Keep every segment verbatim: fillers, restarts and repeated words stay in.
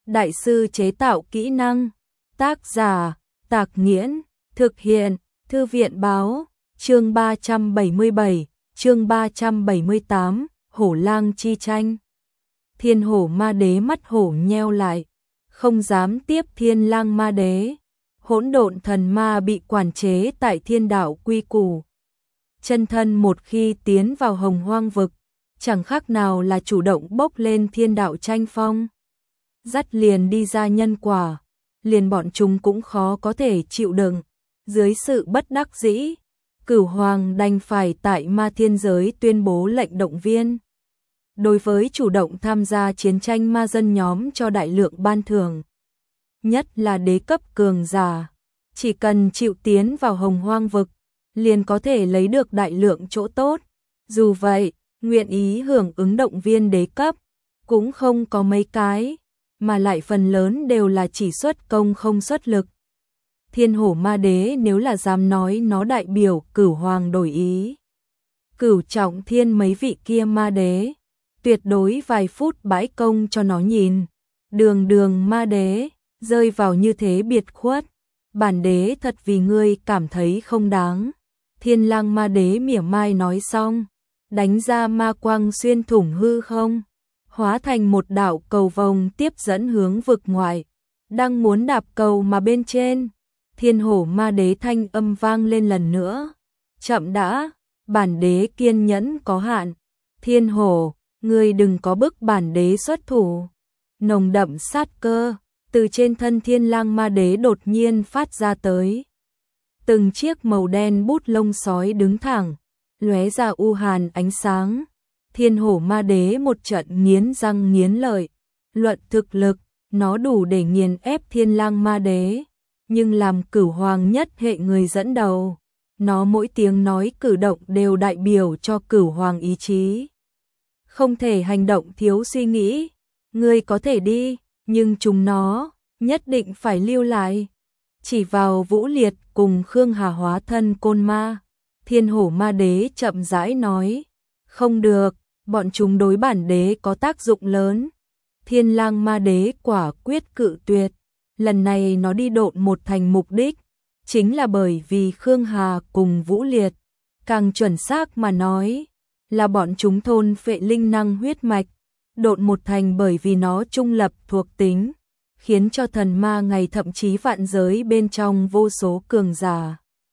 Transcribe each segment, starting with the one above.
đại sư chế tạo kỹ năng. Tác giả, Tạc Nghiễn, thực hiện, Thư viện báo, chương ba trăm bảy mươi bảy, chương ba trăm bảy mươi tám, Hổ Lang chi tranh. Thiên Hổ Ma Đế mắt hổ nheo lại, không dám tiếp Thiên Lang Ma Đế. Hỗn độn thần ma bị quản chế tại thiên đạo quy củ. Chân thân một khi tiến vào hồng hoang vực, chẳng khác nào là chủ động bốc lên thiên đạo tranh phong. Dắt liền đi ra nhân quả, liền bọn chúng cũng khó có thể chịu đựng. Dưới sự bất đắc dĩ, Cửu Hoàng đành phải tại ma thiên giới tuyên bố lệnh động viên. Đối với chủ động tham gia chiến tranh ma dân nhóm cho đại lượng ban thưởng. Nhất là đế cấp cường giả, chỉ cần chịu tiến vào hồng hoang vực, liền có thể lấy được đại lượng chỗ tốt. Dù vậy, nguyện ý hưởng ứng động viên đế cấp, cũng không có mấy cái, mà lại phần lớn đều là chỉ xuất công không xuất lực. Thiên Hổ Ma Đế nếu là dám nói nó đại biểu Cửu Hoàng đổi ý. Cửu Trọng Thiên mấy vị kia ma đế, tuyệt đối vài phút bãi công cho nó nhìn. Đường đường ma đế, rơi vào như thế biệt khuất. Bản đế thật vì ngươi cảm thấy không đáng. Thiên Lang Ma Đế mỉa mai nói xong, đánh ra ma quang xuyên thủng hư không, hóa thành một đạo cầu vồng tiếp dẫn hướng vực ngoại. Đang muốn đạp cầu mà bên trên, Thiên Hổ Ma Đế thanh âm vang lên lần nữa. Chậm đã, bản đế kiên nhẫn có hạn. Thiên Hổ, ngươi đừng có bức bản đế xuất thủ. Nồng đậm sát cơ từ trên thân Thiên Lang Ma Đế đột nhiên phát ra tới. Từng chiếc màu đen bút lông sói đứng thẳng, lóe ra u hàn ánh sáng. Thiên Hổ Ma Đế một trận nghiến răng nghiến lợi. Luận thực lực, nó đủ để nghiền ép Thiên Lang Ma Đế, nhưng làm Cửu Hoàng nhất hệ người dẫn đầu, nó mỗi tiếng nói cử động đều đại biểu cho Cửu Hoàng ý chí. Không thể hành động thiếu suy nghĩ. Ngươi có thể đi, nhưng chúng nó nhất định phải lưu lại. Chỉ vào Vũ Liệt cùng Khương Hà hóa thân côn ma, Thiên Hổ Ma Đế chậm rãi nói, không được, bọn chúng đối bản đế có tác dụng lớn. Thiên Lang Ma Đế quả quyết cự tuyệt. Lần này nó đi độn một thành mục đích, chính là bởi vì Khương Hà cùng Vũ Liệt. Càng chuẩn xác mà nói, là bọn chúng thôn phệ linh năng huyết mạch. Độn một thành bởi vì nó trung lập thuộc tính, khiến cho thần ma ngày thậm chí vạn giới bên trong vô số cường giả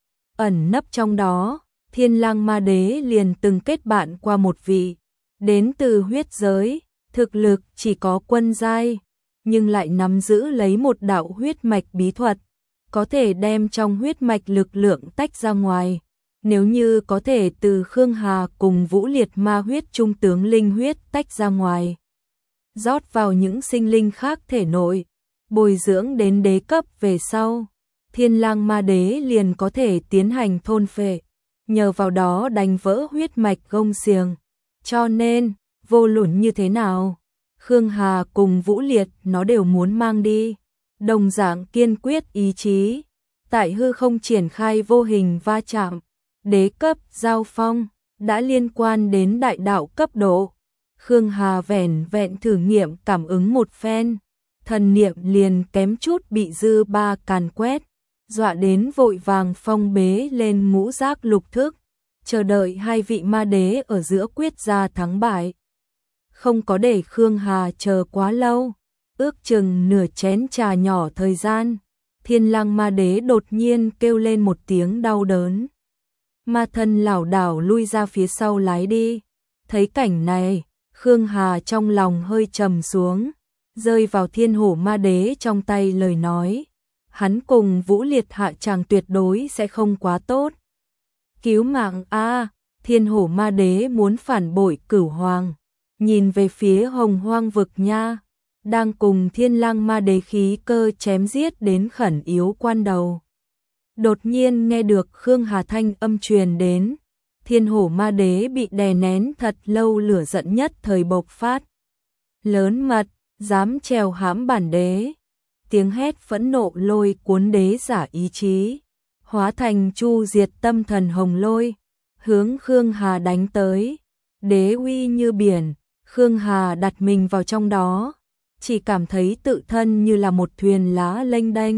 ẩn nấp trong đó. Thiên Lang Ma Đế liền từng kết bạn qua một vị đến từ huyết giới, thực lực chỉ có quân giai, nhưng lại nắm giữ lấy một đạo huyết mạch bí thuật, có thể đem trong huyết mạch lực lượng tách ra ngoài. Nếu như có thể từ Khương Hà cùng Vũ Liệt ma huyết trung tướng linh huyết tách ra ngoài, rót vào những sinh linh khác thể nội, bồi dưỡng đến đế cấp về sau, Thiên Lang Ma Đế liền có thể tiến hành thôn phệ, nhờ vào đó đánh vỡ huyết mạch gông xiềng. Cho nên, vô luận như thế nào, Khương Hà cùng Vũ Liệt nó đều muốn mang đi. Đồng dạng kiên quyết ý chí, tại hư không triển khai vô hình va chạm. Đế cấp giao phong đã liên quan đến đại đạo cấp độ. Khương Hà vẻn vẹn thử nghiệm cảm ứng một phen, thần niệm liền kém chút bị dư ba càn quét, dọa đến vội vàng phong bế lên ngũ giác lục thức, chờ đợi hai vị ma đế ở giữa quyết ra thắng bại. Không có để Khương Hà chờ quá lâu, ước chừng nửa chén trà nhỏ thời gian, Thiên Lang Ma Đế đột nhiên kêu lên một tiếng đau đớn. Ma thân lảo đảo lui ra phía sau lái đi. Thấy cảnh này, Khương Hà trong lòng hơi trầm xuống, rơi vào Thiên Hổ Ma Đế trong tay lời nói. Hắn cùng Vũ Liệt hạ tràng tuyệt đối sẽ không quá tốt. Cứu mạng a! Thiên Hổ Ma Đế muốn phản bội Cửu Hoàng, nhìn về phía hồng hoang vực nha, đang cùng Thiên Lang Ma Đế khí cơ chém giết đến khẩn yếu quan đầu. Đột nhiên nghe được Khương Hà thanh âm truyền đến, Thiên Hổ Ma Đế bị đè nén thật lâu lửa giận nhất thời bộc phát. Lớn mật, dám trèo hãm bản đế. Tiếng hét phẫn nộ lôi cuốn đế giả ý chí, hóa thành chu diệt tâm thần hồng lôi, hướng Khương Hà đánh tới. Đế uy như biển, Khương Hà đặt mình vào trong đó, chỉ cảm thấy tự thân như là một thuyền lá lênh đênh.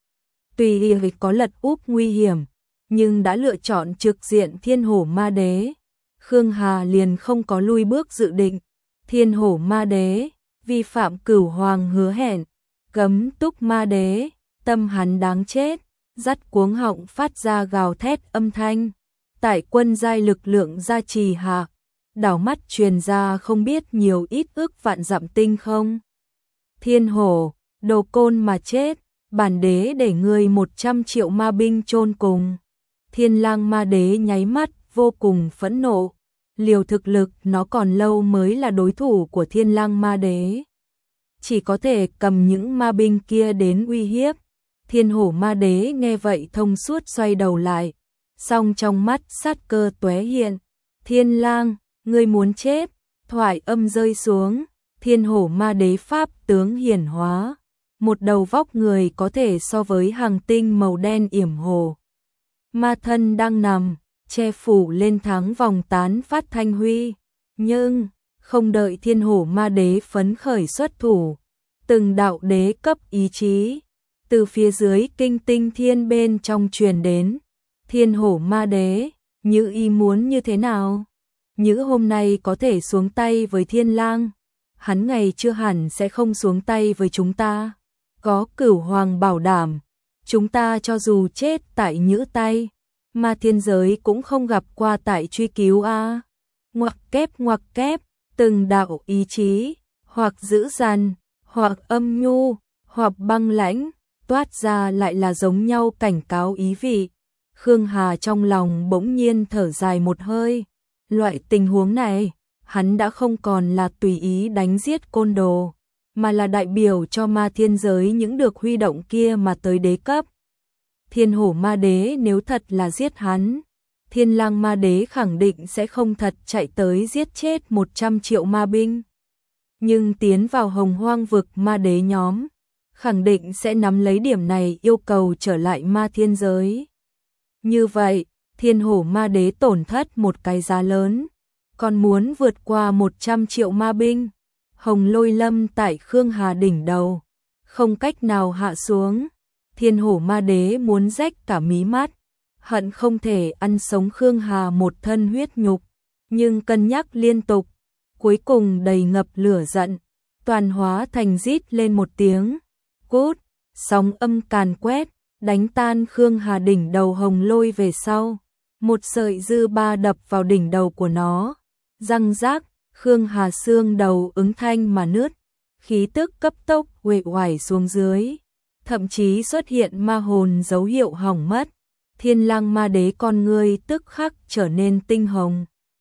Tuy việc có lật úp nguy hiểm, nhưng đã lựa chọn trực diện Thiên Hổ Ma Đế. Khương Hà liền không có lui bước dự định. Thiên Hổ Ma Đế, vi phạm Cửu Hoàng hứa hẹn, cấm túc Ma Đế, tâm hắn đáng chết, dắt cuống họng phát ra gào thét âm thanh. Tại quân giai lực lượng gia trì hạ, đảo mắt truyền ra không biết nhiều ít ước vạn dặm tinh không. Thiên Hổ, đồ côn mà chết, bản đế để ngươi một trăm triệu ma binh chôn cùng. Thiên Lang Ma Đế nháy mắt vô cùng phẫn nộ, liều thực lực nó còn lâu mới là đối thủ của Thiên Lang Ma Đế. Chỉ có thể cầm những ma binh kia đến uy hiếp. Thiên Hổ Ma Đế nghe vậy thông suốt xoay đầu lại, song trong mắt sát cơ tóe hiện. Thiên Lang, ngươi muốn chết? Thoại âm rơi xuống, Thiên Hổ Ma Đế pháp tướng hiển hóa, một đầu vóc người có thể so với hàng tinh màu đen yểm hồ. Ma thân đang nằm, che phủ lên tháng vòng tán phát thanh huy, nhưng không đợi Thiên Hổ Ma Đế phấn khởi xuất thủ, từng đạo đế cấp ý chí từ phía dưới kinh tinh thiên bên trong truyền đến. Thiên Hổ Ma Đế, Nhữ ý muốn như thế nào? Nhữ hôm nay có thể xuống tay với Thiên Lang, hắn ngày chưa hẳn sẽ không xuống tay với chúng ta. Có Cửu Hoàng bảo đảm, chúng ta cho dù chết tại Nhữ tay, mà thiên giới cũng không gặp qua tại truy cứu a. Ngoặc kép ngoặc kép, từng đạo ý chí, hoặc dữ dằn, hoặc âm nhu, hoặc băng lãnh, toát ra lại là giống nhau cảnh cáo ý vị. Khương Hà trong lòng bỗng nhiên thở dài một hơi. Loại tình huống này, hắn đã không còn là tùy ý đánh giết côn đồ, mà là đại biểu cho ma thiên giới những được huy động kia mà tới đế cấp. Thiên Hổ Ma Đế nếu thật là giết hắn, Thiên Lang Ma Đế khẳng định sẽ không thật chạy tới giết chết một trăm triệu ma binh. Nhưng tiến vào Hồng Hoang vực ma đế nhóm, khẳng định sẽ nắm lấy điểm này yêu cầu trở lại ma thiên giới. Như vậy, Thiên Hổ Ma Đế tổn thất một cái giá lớn, còn muốn vượt qua một trăm triệu ma binh. Hồng Lôi Lâm tại Khương Hà đỉnh đầu, không cách nào hạ xuống. Thiên Hổ Ma Đế muốn rách cả mí mắt, hận không thể ăn sống Khương Hà một thân huyết nhục, nhưng cân nhắc liên tục, cuối cùng đầy ngập lửa giận, toàn hóa thành rít lên một tiếng. Cút, sóng âm càn quét, đánh tan Khương Hà đỉnh đầu Hồng Lôi về sau. Một sợi dư ba đập vào đỉnh đầu của nó, răng rác, Khương Hà xương đầu ứng thanh mà nứt, khí tức cấp tốc uể oải xuống dưới, thậm chí xuất hiện ma hồn dấu hiệu hỏng mất. Thiên Lang Ma Đế con ngươi tức khắc trở nên tinh hồng,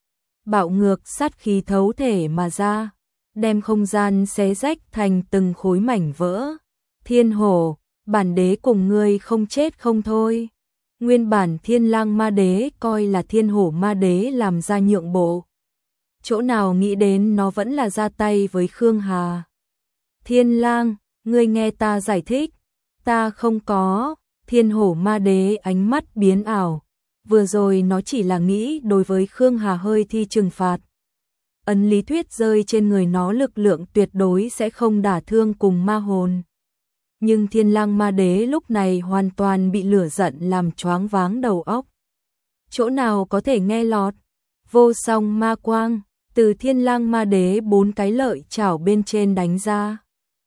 bạo ngược sát khí thấu thể mà ra, đem không gian xé rách thành từng khối mảnh vỡ. Thiên Hổ, bản đế cùng ngươi không chết không thôi. Nguyên bản Thiên Lang Ma Đế coi là Thiên Hổ Ma Đế làm ra nhượng bộ, chỗ nào nghĩ đến nó vẫn là ra tay với Khương Hà. Thiên Lang, ngươi nghe ta giải thích. Ta không có. Thiên Hổ Ma Đế ánh mắt biến ảo, vừa rồi nó chỉ là nghĩ đối với Khương Hà hơi thi trừng phạt. Ấn lý thuyết rơi trên người nó lực lượng tuyệt đối sẽ không đả thương cùng ma hồn. Nhưng Thiên Lang Ma Đế lúc này hoàn toàn bị lửa giận làm choáng váng đầu óc. Chỗ nào có thể nghe lọt, vô song ma quang, từ Thiên Lang Ma Đế bốn cái lợi chảo bên trên đánh ra.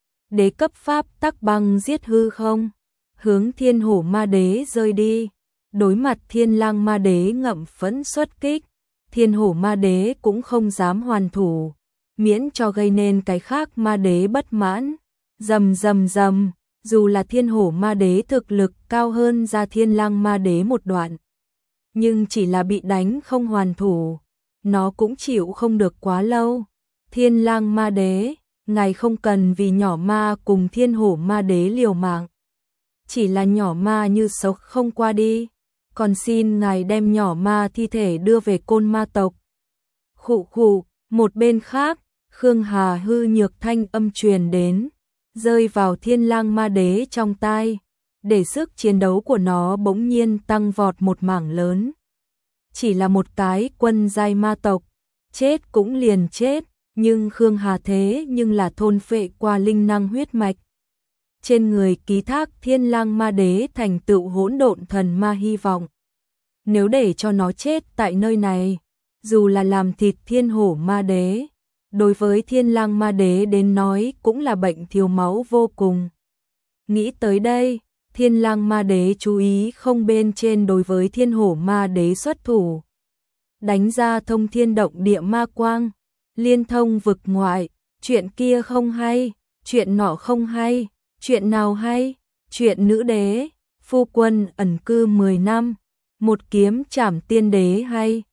Đế cấp pháp tắc băng giết hư không, hướng Thiên Hổ Ma Đế rơi đi. Đối mặt Thiên Lang Ma Đế ngậm phẫn xuất kích, Thiên Hổ Ma Đế cũng không dám hoàn thủ, miễn cho gây nên cái khác ma đế bất mãn. Rầm rầm rầm, dù là Thiên Hổ Ma Đế thực lực cao hơn ra Thiên Lang Ma Đế một đoạn, nhưng chỉ là bị đánh không hoàn thủ, nó cũng chịu không được quá lâu. Thiên Lang Ma Đế, ngài không cần vì nhỏ ma cùng Thiên Hổ Ma Đế liều mạng. Chỉ là nhỏ ma như sốc không qua đi, còn xin ngài đem nhỏ ma thi thể đưa về Côn Ma tộc. Khụ khụ, một bên khác, Khương Hà hư nhược thanh âm truyền đến, rơi vào Thiên Lang Ma Đế trong tai, để sức chiến đấu của nó bỗng nhiên tăng vọt một mảng lớn. Chỉ là một cái quân giai ma tộc, chết cũng liền chết, Nhưng Khương Hà thế nhưng là thôn phệ qua linh năng huyết mạch. Trên người ký thác Thiên Lang Ma Đế thành tựu hỗn độn thần ma hy vọng. Nếu để cho nó chết tại nơi này, dù là làm thịt Thiên Hổ Ma Đế, đối với Thiên Lang Ma Đế đến nói cũng là bệnh thiếu máu vô cùng. Nghĩ tới đây, Thiên Lang Ma Đế chú ý không bên trên đối với Thiên Hổ Ma Đế xuất thủ. Đánh ra thông thiên động địa ma quang, liên thông vực ngoại, chuyện kia không hay, chuyện nọ không hay, chuyện nào hay, chuyện nữ đế, phu quân ẩn cư mười năm, một kiếm trảm tiên đế hay.